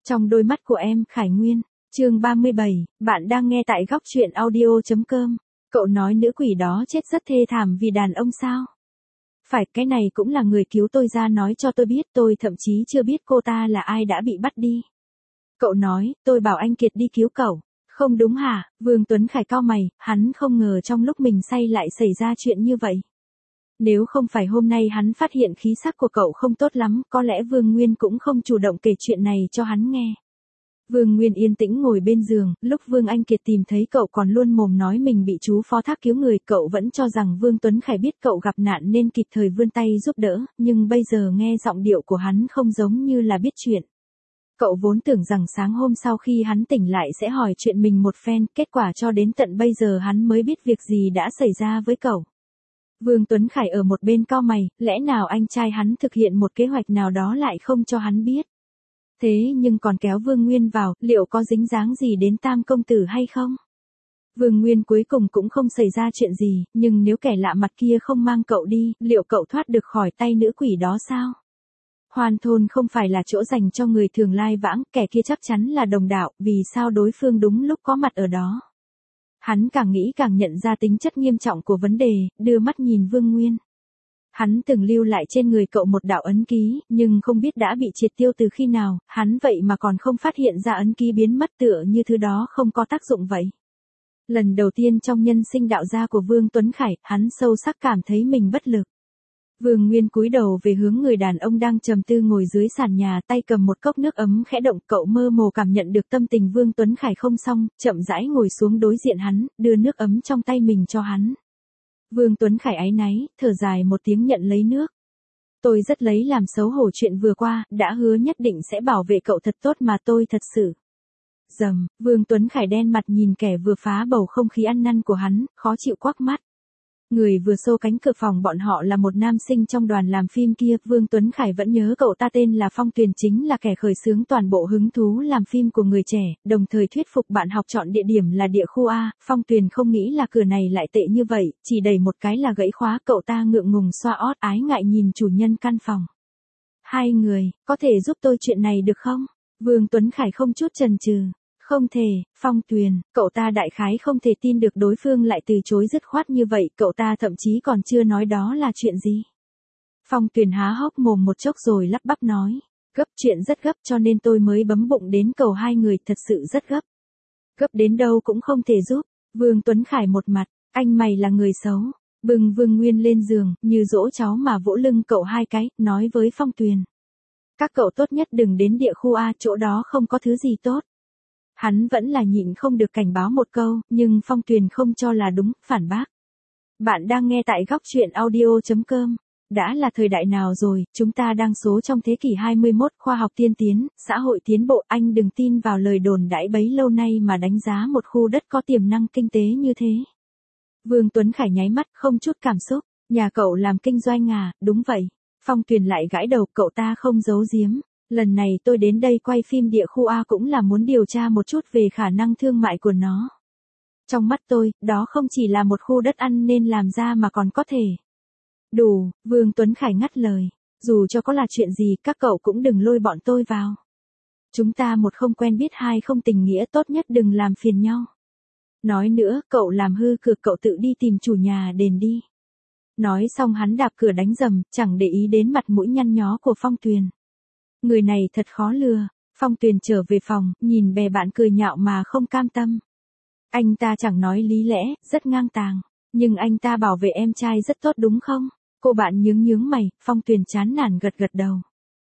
Trong đôi mắt của em, Khải Nguyên. Chương 37, bạn đang nghe tại góc truyện audio.com. Cậu nói nữ quỷ đó chết rất thê thảm vì đàn ông sao? Phải, cái này cũng là người cứu tôi ra nói cho tôi biết, tôi thậm chí chưa biết cô ta là ai đã bị bắt đi. Cậu nói, tôi bảo anh Kiệt đi cứu cậu. Không đúng hả? Vương Tuấn Khải cau mày, hắn không ngờ trong lúc mình say lại xảy ra chuyện như vậy. Nếu không phải hôm nay hắn phát hiện khí sắc của cậu không tốt lắm, có lẽ Vương Nguyên cũng không chủ động kể chuyện này cho hắn nghe. Vương Nguyên yên tĩnh ngồi bên giường, lúc Vương Anh Kiệt tìm thấy cậu còn luôn mồm nói mình bị chú phó thác cứu người, cậu vẫn cho rằng Vương Tuấn Khải biết cậu gặp nạn nên kịp thời vươn tay giúp đỡ, nhưng bây giờ nghe giọng điệu của hắn không giống như là biết chuyện. Cậu vốn tưởng rằng sáng hôm sau khi hắn tỉnh lại sẽ hỏi chuyện mình một phen, kết quả cho đến tận bây giờ hắn mới biết việc gì đã xảy ra với cậu. Vương Tuấn Khải ở một bên cau mày, lẽ nào anh trai hắn thực hiện một kế hoạch nào đó lại không cho hắn biết. Thế nhưng còn kéo Vương Nguyên vào, liệu có dính dáng gì đến Tam công tử hay không? Vương Nguyên cuối cùng cũng không xảy ra chuyện gì, nhưng nếu kẻ lạ mặt kia không mang cậu đi, liệu cậu thoát được khỏi tay nữ quỷ đó sao? Hoàn thôn không phải là chỗ dành cho người thường lai vãng, kẻ kia chắc chắn là đồng đạo, vì sao đối phương đúng lúc có mặt ở đó? Hắn càng nghĩ càng nhận ra tính chất nghiêm trọng của vấn đề, đưa mắt nhìn Vương Nguyên. Hắn từng lưu lại trên người cậu một đạo ấn ký, nhưng không biết đã bị triệt tiêu từ khi nào, hắn vậy mà còn không phát hiện ra ấn ký biến mất tựa như thứ đó không có tác dụng vậy. Lần đầu tiên trong nhân sinh đạo gia của Vương Tuấn Khải, hắn sâu sắc cảm thấy mình bất lực. Vương Nguyên cúi đầu về hướng người đàn ông đang trầm tư ngồi dưới sàn nhà, tay cầm một cốc nước ấm khẽ động, cậu mơ hồ cảm nhận được tâm tình Vương Tuấn Khải không xong, chậm rãi ngồi xuống đối diện hắn, đưa nước ấm trong tay mình cho hắn. Vương Tuấn Khải áy náy, thở dài một tiếng nhận lấy nước. Tôi rất lấy làm xấu hổ chuyện vừa qua, đã hứa nhất định sẽ bảo vệ cậu thật tốt mà tôi thật sự. Dầm, Vương Tuấn Khải đen mặt nhìn kẻ vừa phá bầu không khí ăn năn của hắn, khó chịu quắc mắt. Người vừa xô cánh cửa phòng bọn họ là một nam sinh trong đoàn làm phim kia, Vương Tuấn Khải vẫn nhớ cậu ta tên là Phong Tuyền, chính là kẻ khởi xướng toàn bộ hứng thú làm phim của người trẻ, đồng thời thuyết phục bạn học chọn địa điểm là địa khu A. Phong Tuyền không nghĩ là cửa này lại tệ như vậy, chỉ đẩy một cái là gãy khóa, cậu ta ngượng ngùng xoa ót ái ngại nhìn chủ nhân căn phòng. Hai người, có thể giúp tôi chuyện này được không? Vương Tuấn Khải không chút chần chừ. Không thể, Phong Tuyền, cậu ta đại khái không thể tin được đối phương lại từ chối dứt khoát như vậy, cậu ta thậm chí còn chưa nói đó là chuyện gì. Phong Tuyền há hốc mồm một chốc rồi lắp bắp nói, chuyện rất gấp cho nên tôi mới bấm bụng đến cầu hai người, thật sự rất gấp. Gấp đến đâu cũng không thể giúp. Vương Tuấn Khải một mặt, anh mày là người xấu, bừng Vương Nguyên lên giường, như dỗ cháu mà vỗ lưng cậu hai cái, nói với Phong Tuyền. Các cậu tốt nhất đừng đến địa khu A, chỗ đó không có thứ gì tốt. Hắn vẫn là nhịn không được cảnh báo một câu, nhưng Phong Tuyền không cho là đúng, phản bác. Bạn đang nghe tại góc truyện audio.com. Đã là thời đại nào rồi, chúng ta đang số trong thế kỷ 21, khoa học tiên tiến, xã hội tiến bộ, anh đừng tin vào lời đồn đãi bấy lâu nay mà đánh giá một khu đất có tiềm năng kinh tế như thế. Vương Tuấn Khải nháy mắt không chút cảm xúc, nhà cậu làm kinh doanh à, đúng vậy. Phong Tuyền lại gãi đầu, cậu ta không giấu giếm. Lần này tôi đến đây quay phim địa khu A cũng là muốn điều tra một chút về khả năng thương mại của nó. Trong mắt tôi, đó không chỉ là một khu đất ăn nên làm ra mà còn có thể. Đủ, Vương Tuấn Khải ngắt lời. Dù cho có là chuyện gì, các cậu cũng đừng lôi bọn tôi vào. Chúng ta một không quen biết, hai không tình nghĩa, tốt nhất đừng làm phiền nhau. Nói nữa, cậu làm hư cửa, cậu tự đi tìm chủ nhà đền đi. Nói xong hắn đạp cửa đánh rầm, chẳng để ý đến mặt mũi nhăn nhó của Phong Tuyền. Người này thật khó lừa. Phong Tuyền trở về phòng, nhìn bè bạn cười nhạo mà không cam tâm. Anh ta chẳng nói lý lẽ, rất ngang tàng. Nhưng anh ta bảo vệ em trai rất tốt đúng không? Cô bạn nhướng mày, Phong Tuyền chán nản gật gật đầu.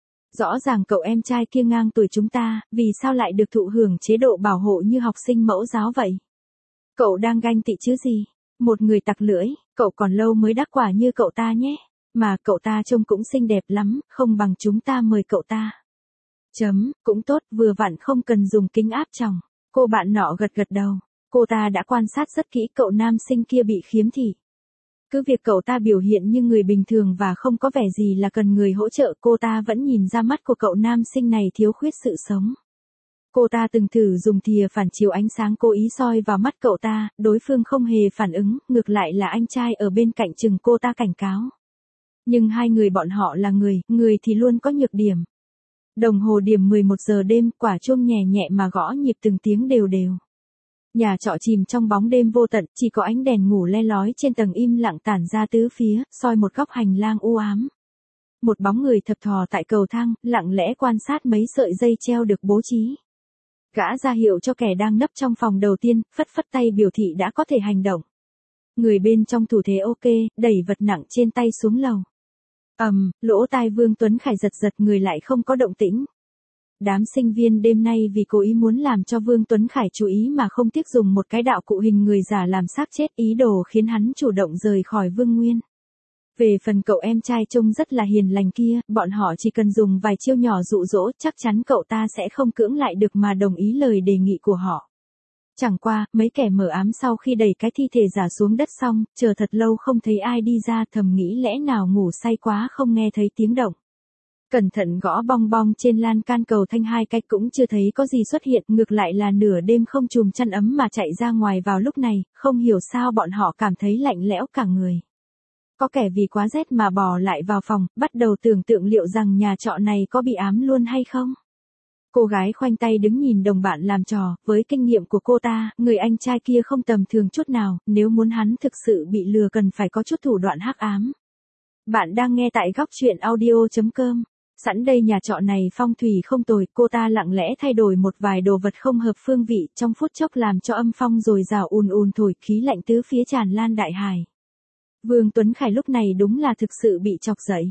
Rõ ràng cậu em trai kia ngang tuổi chúng ta, vì sao lại được thụ hưởng chế độ bảo hộ như học sinh mẫu giáo vậy? Cậu đang ganh tị chứ gì? Một người tặc lưỡi, cậu còn lâu mới đắc quả như cậu ta nhé. Mà cậu ta trông cũng xinh đẹp lắm, không bằng chúng ta mời cậu ta. Cũng tốt, vừa vặn không cần dùng kính áp tròng. Cô bạn nọ gật gật đầu. Cô ta đã quan sát rất kỹ cậu nam sinh kia bị khiếm thị. Cứ việc cậu ta biểu hiện như người bình thường và không có vẻ gì là cần người hỗ trợ, cô ta vẫn nhìn ra mắt của cậu nam sinh này thiếu khuyết sự sống. Cô ta từng thử dùng thìa phản chiếu ánh sáng cố ý soi vào mắt cậu ta, đối phương không hề phản ứng, ngược lại là anh trai ở bên cạnh chừng cô ta cảnh cáo. Nhưng hai người bọn họ là người thì luôn có nhược điểm. Đồng hồ điểm 11 giờ đêm, quả chuông nhẹ nhẹ mà gõ nhịp từng tiếng đều đều. Nhà trọ chìm trong bóng đêm vô tận, chỉ có ánh đèn ngủ le lói trên tầng im lặng tản ra tứ phía, soi một góc hành lang u ám. Một bóng người thập thò tại cầu thang, lặng lẽ quan sát mấy sợi dây treo được bố trí. Gã ra hiệu cho kẻ đang nấp trong phòng đầu tiên, phất phất tay biểu thị đã có thể hành động. Người bên trong thủ thế ok, đẩy vật nặng trên tay xuống lầu. Lỗ tai Vương Tuấn Khải giật giật, người lại không có động tĩnh. Đám sinh viên đêm nay vì cố ý muốn làm cho Vương Tuấn Khải chú ý mà không tiếc dùng một cái đạo cụ hình người giả làm xác chết, ý đồ khiến hắn chủ động rời khỏi Vương Nguyên. Về phần cậu em trai trông rất là hiền lành kia, bọn họ chỉ cần dùng vài chiêu nhỏ dụ dỗ, chắc chắn cậu ta sẽ không cưỡng lại được mà đồng ý lời đề nghị của họ. Chẳng qua, mấy kẻ mờ ám sau khi đẩy cái thi thể giả xuống đất xong, chờ thật lâu không thấy ai đi ra, thầm nghĩ lẽ nào ngủ say quá không nghe thấy tiếng động. Cẩn thận gõ bong bong trên lan can cầu thanh 2 cách cũng chưa thấy có gì xuất hiện, ngược lại là nửa đêm không chùm chăn ấm mà chạy ra ngoài vào lúc này, không hiểu sao bọn họ cảm thấy lạnh lẽo cả người. Có kẻ vì quá rét mà bò lại vào phòng, bắt đầu tưởng tượng liệu rằng nhà trọ này có bị ám luôn hay không. Cô gái khoanh tay đứng nhìn đồng bạn làm trò, với kinh nghiệm của cô ta, người anh trai kia không tầm thường chút nào, nếu muốn hắn thực sự bị lừa cần phải có chút thủ đoạn hắc ám. Bạn đang nghe tại góc truyện audio.com. Sẵn đây nhà trọ này phong thủy không tồi, cô ta lặng lẽ thay đổi một vài đồ vật không hợp phương vị, trong phút chốc làm cho âm phong dồi dào ùn ùn thổi, khí lạnh tứ phía tràn lan đại hải. Vương Tuấn Khải lúc này đúng là thực sự bị chọc dậy.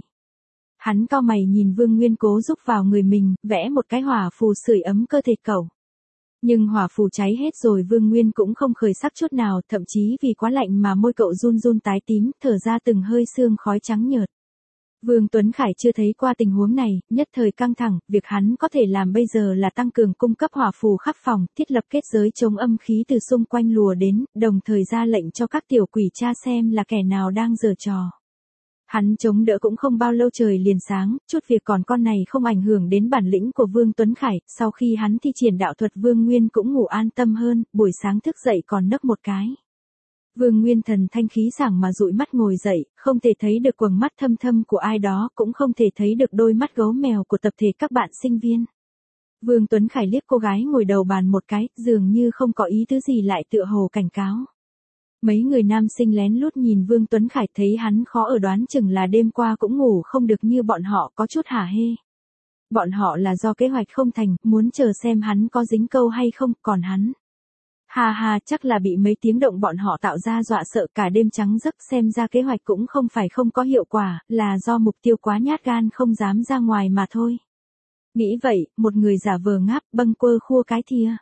Hắn cau mày nhìn Vương Nguyên cố giúp vào người mình, vẽ một cái hỏa phù sưởi ấm cơ thể cậu. Nhưng hỏa phù cháy hết rồi, Vương Nguyên cũng không khởi sắc chút nào, thậm chí vì quá lạnh mà môi cậu run run tái tím, thở ra từng hơi sương khói trắng nhợt. Vương Tuấn Khải chưa thấy qua tình huống này, nhất thời căng thẳng, việc hắn có thể làm bây giờ là tăng cường cung cấp hỏa phù khắp phòng, thiết lập kết giới chống âm khí từ xung quanh lùa đến, đồng thời ra lệnh cho các tiểu quỷ tra xem là kẻ nào đang giở trò. Hắn chống đỡ cũng không bao lâu trời liền sáng, chút việc còn con này không ảnh hưởng đến bản lĩnh của Vương Tuấn Khải, sau khi hắn thi triển đạo thuật Vương Nguyên cũng ngủ an tâm hơn, buổi sáng thức dậy còn nấc một cái. Vương Nguyên thần thanh khí sảng mà dụi mắt ngồi dậy, không thể thấy được quầng mắt thâm thâm của ai đó, cũng không thể thấy được đôi mắt gấu mèo của tập thể các bạn sinh viên. Vương Tuấn Khải liếc cô gái ngồi đầu bàn một cái, dường như không có ý tứ gì lại tựa hồ cảnh cáo. Mấy người nam sinh lén lút nhìn Vương Tuấn Khải, thấy hắn khó ở, đoán chừng là đêm qua cũng ngủ không được như bọn họ, có chút hả hê. Bọn họ là do kế hoạch không thành, muốn chờ xem hắn có dính câu hay không, còn hắn. Ha ha, chắc là bị mấy tiếng động bọn họ tạo ra dọa sợ cả đêm trắng giấc, xem ra kế hoạch cũng không phải không có hiệu quả, là do mục tiêu quá nhát gan không dám ra ngoài mà thôi. Nghĩ vậy, một người giả vờ ngáp bâng quơ khua cái thìa.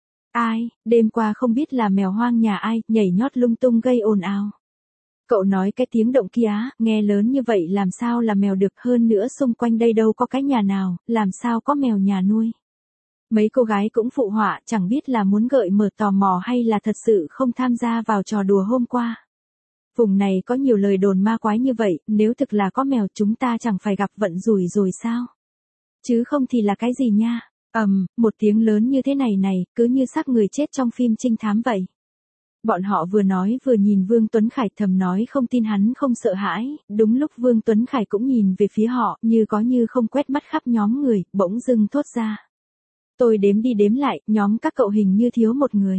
Ai, đêm qua không biết là mèo hoang nhà ai, nhảy nhót lung tung gây ồn ào. Cậu nói cái tiếng động kia, nghe lớn như vậy làm sao là mèo được, hơn nữa xung quanh đây đâu có cái nhà nào, làm sao có mèo nhà nuôi. Mấy cô gái cũng phụ họa, chẳng biết là muốn gợi mở tò mò hay là thật sự không tham gia vào trò đùa hôm qua. Vùng này có nhiều lời đồn ma quái như vậy, nếu thực là có mèo chúng ta chẳng phải gặp vận rủi rồi sao? Chứ không thì là cái gì nha? Một tiếng lớn như thế này này, cứ như xác người chết trong phim trinh thám vậy. Bọn họ vừa nói vừa nhìn Vương Tuấn Khải, thầm nói không tin hắn không sợ hãi, đúng lúc Vương Tuấn Khải cũng nhìn về phía họ, như có như không quét mắt khắp nhóm người, bỗng dưng thốt ra. Tôi đếm đi đếm lại, nhóm các cậu hình như thiếu một người.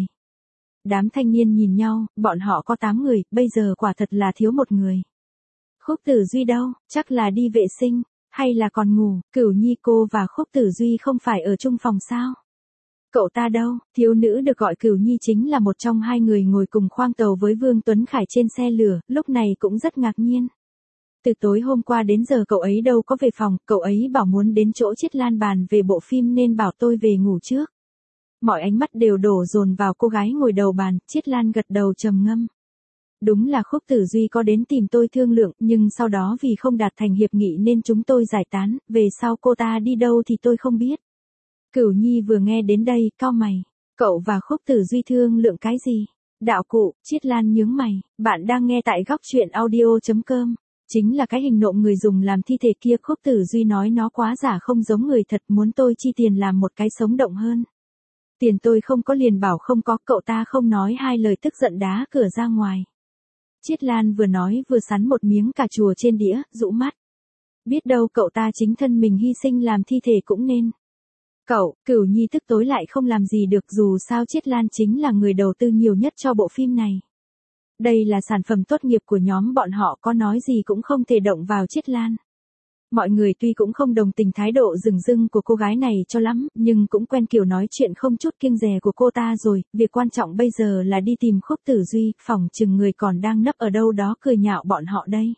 Đám thanh niên nhìn nhau, bọn họ có 8 người, bây giờ quả thật là thiếu một người. Khúc Tử Duy đâu, chắc là đi vệ sinh, hay là còn ngủ, Cửu Nhi cô và Khúc Tử Duy không phải ở chung phòng sao? Cậu ta đâu? Thiếu nữ được gọi Cửu Nhi chính là một trong 2 người ngồi cùng khoang tàu với Vương Tuấn Khải trên xe lửa, lúc này cũng rất ngạc nhiên. Từ tối hôm qua đến giờ cậu ấy đâu có về phòng, cậu ấy bảo muốn đến chỗ Chiết Lan bàn về bộ phim nên bảo tôi về ngủ trước. Mọi ánh mắt đều đổ dồn vào cô gái ngồi đầu bàn, Chiết Lan gật đầu trầm ngâm. Đúng là Khúc Tử Duy có đến tìm tôi thương lượng, nhưng sau đó vì không đạt thành hiệp nghị nên chúng tôi giải tán, về sau cô ta đi đâu thì tôi không biết. Cửu Nhi vừa nghe đến đây, cau mày. Cậu và Khúc Tử Duy thương lượng cái gì? Đạo cụ, Chiết Lan nhướng mày, bạn đang nghe tại góc truyện audio.com. Chính là cái hình nộm người dùng làm thi thể kia, Khúc Tử Duy nói nó quá giả không giống người thật, muốn tôi chi tiền làm một cái sống động hơn. Tiền tôi không có liền bảo không có, cậu ta không nói hai lời tức giận đá cửa ra ngoài. Chiết Lan vừa nói vừa sắn một miếng cà chua trên đĩa, rũ mắt. Biết đâu cậu ta chính thân mình hy sinh làm thi thể cũng nên. Cậu, Cửu Nhi tức tối lại không làm gì được, dù sao Chiết Lan chính là người đầu tư nhiều nhất cho bộ phim này. Đây là sản phẩm tốt nghiệp của nhóm bọn họ, có nói gì cũng không thể động vào Chiết Lan. Mọi người tuy cũng không đồng tình thái độ rừng rưng của cô gái này cho lắm, nhưng cũng quen kiểu nói chuyện không chút kiêng dè của cô ta rồi, việc quan trọng bây giờ là đi tìm Khúc Tử Duy, phỏng chừng người còn đang nấp ở đâu đó cười nhạo bọn họ đây.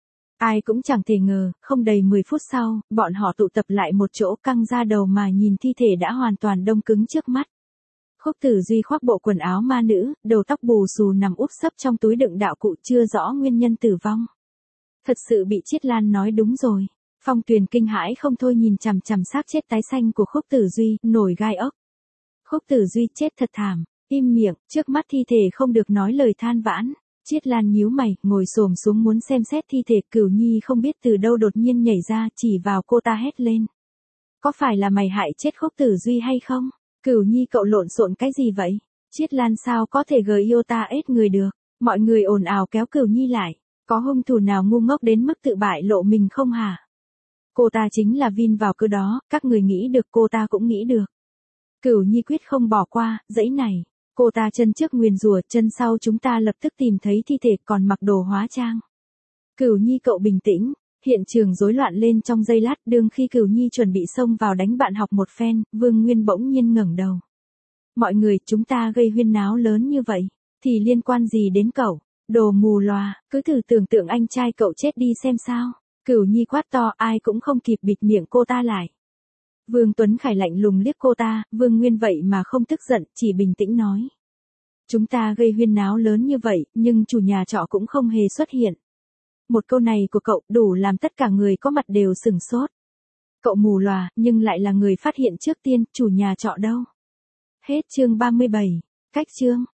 Ai cũng chẳng thể ngờ, không đầy 10 phút sau, bọn họ tụ tập lại một chỗ căng ra đầu mà nhìn thi thể đã hoàn toàn đông cứng trước mắt. Khúc Tử Duy khoác bộ quần áo ma nữ, đầu tóc bù xù nằm úp sấp trong túi đựng đạo cụ, chưa rõ nguyên nhân tử vong. Thật sự bị Chiết Lan nói đúng rồi. Phong Tuyền kinh hãi không thôi nhìn chằm chằm xác chết tái xanh của Khúc Tử Duy, nổi gai ốc. Khúc Tử Duy chết thật thảm, im miệng, trước mắt thi thể không được nói lời than vãn. Chiết Lan nhíu mày, ngồi xổm xuống muốn xem xét thi thể. Cửu Nhi không biết từ đâu đột nhiên nhảy ra, chỉ vào cô ta hét lên. Có phải là mày hại chết Khúc Tử Duy hay không? Cửu Nhi cậu lộn xộn cái gì vậy? Chiết Lan sao có thể gờ yêu ta ết người được? Mọi người ồn ào kéo Cửu Nhi lại. Có hung thủ nào ngu ngốc đến mức tự bại lộ mình không hả? Cô ta chính là vin vào cơ đó, các người nghĩ được cô ta cũng nghĩ được. Cửu Nhi quyết không bỏ qua, dãy này. Cô ta chân trước nguyền rủa, chân sau chúng ta lập tức tìm thấy thi thể còn mặc đồ hóa trang. Cửu Nhi cậu bình tĩnh, hiện trường rối loạn lên trong giây lát, đương khi Cửu Nhi chuẩn bị xông vào đánh bạn học một phen, Vương Nguyên bỗng nhiên ngẩng đầu. Mọi người, chúng ta gây huyên náo lớn như vậy, thì liên quan gì đến cậu? Đồ mù lòa, cứ thử tưởng tượng anh trai cậu chết đi xem sao. Cửu Nhi quát to, ai cũng không kịp bịt miệng cô ta lại. Vương Tuấn Khải lạnh lùng liếc cô ta, Vương Nguyên vậy mà không tức giận, chỉ bình tĩnh nói. Chúng ta gây huyên náo lớn như vậy, nhưng chủ nhà trọ cũng không hề xuất hiện. Một câu này của cậu đủ làm tất cả người có mặt đều sửng sốt. Cậu mù lòa, nhưng lại là người phát hiện trước tiên, chủ nhà trọ đâu? Hết chương 37, cách chương.